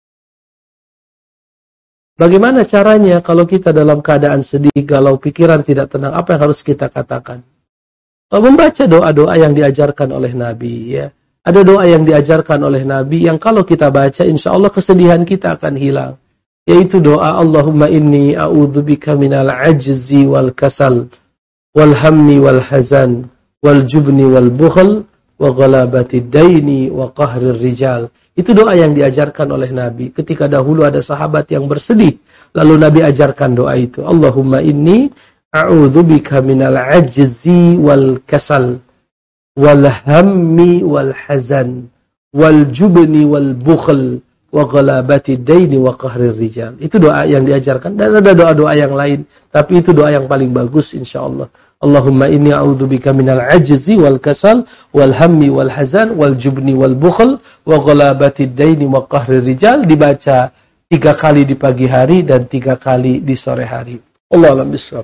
Bagaimana caranya kalau kita dalam keadaan sedih, galau, pikiran tidak tenang? Apa yang harus kita katakan? Membaca doa-doa yang diajarkan oleh Nabi. Ya, ada doa yang diajarkan oleh Nabi yang kalau kita baca, insya Allah kesedihan kita akan hilang. Yaitu doa Allahumma inni a'udzubika minal ajzi wal kasal wal hammi wal hazan wal jubni wal bukhl wa ghalabati daini wa qahrir rijal. Itu doa yang diajarkan oleh Nabi ketika dahulu ada sahabat yang bersedih. Lalu Nabi ajarkan doa itu. Allahumma inni a'udzubika minal ajzi wal kasal wal hammi wal hazan wal jubni wal bukhl wa ghalabati daini wa qahrir rijal. Itu doa yang diajarkan. Dan ada doa-doa yang lain, tapi itu doa yang paling bagus insyaallah. Allahumma inni a'udzubika minal ajzi wal kasal wal hammi wal hazan wal jubni wal bukhl wa ghalabati daini wa qahrir rijal, dibaca tiga kali di pagi hari dan tiga kali di sore hari. Allahu a'lam bishawab.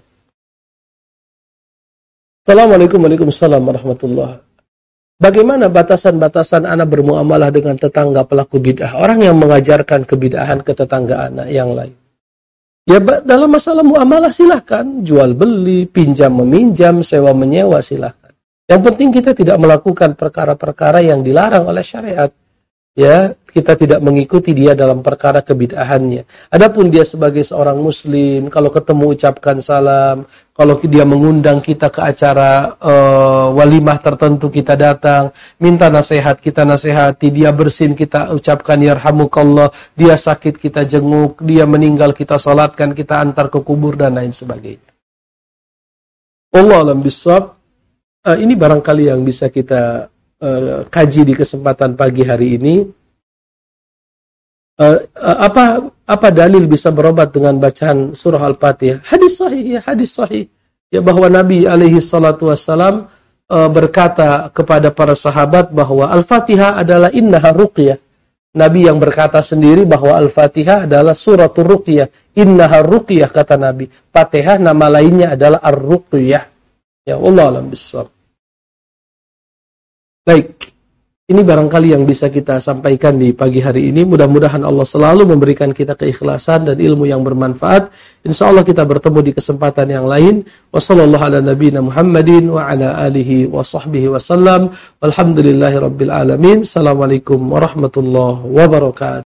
Assalamualaikum warahmatullahi wabarakatuh. Bagaimana batasan-batasan anak bermuamalah dengan tetangga pelaku bid'ah? Orang yang mengajarkan kebid'ahan ke tetangga anak yang lain. Ya, dalam masalah muamalah silahkan. Jual beli, pinjam meminjam, sewa menyewa silahkan. Yang penting kita tidak melakukan perkara-perkara yang dilarang oleh syariat. Ya, kita tidak mengikuti dia dalam perkara kebid'ahannya. Adapun dia sebagai seorang muslim, kalau ketemu ucapkan salam, kalau dia mengundang kita ke acara uh, walimah tertentu kita datang, minta nasihat kita nasihati, dia bersin kita ucapkan yarhamukallah, dia sakit kita jenguk, dia meninggal kita salatkan, kita antar ke kubur dan lain sebagainya. Wallahu a'lam bishawab. Uh, ini barangkali yang bisa kita Uh, kaji di kesempatan pagi hari ini. Uh, uh, apa apa dalil bisa berobat dengan bacaan surah Al-Fatihah? Hadis sahih, ya, hadis sahih. Ya, bahwa Nabi alaihi salatu wassalam uh, berkata kepada para sahabat bahwa Al-Fatihah adalah innaha ruqyah. Nabi yang berkata sendiri bahwa Al-Fatihah adalah suratul ruqyah. Innaha ruqyah, kata Nabi. Fatihah nama lainnya adalah ar-ruqyah. Ya, wallahu a'lam bishawab. Baik, ini barangkali yang bisa kita sampaikan di pagi hari ini. Mudah-mudahan Allah selalu memberikan kita keikhlasan dan ilmu yang bermanfaat. Insya Allah kita bertemu di kesempatan yang lain. Wassallallahu ala nabiyina Muhammadin wa ala alihi wa sahbihi wasallam. Walhamdulillahi rabbil alamin. Assalamualaikum warahmatullahi wabarakatuh.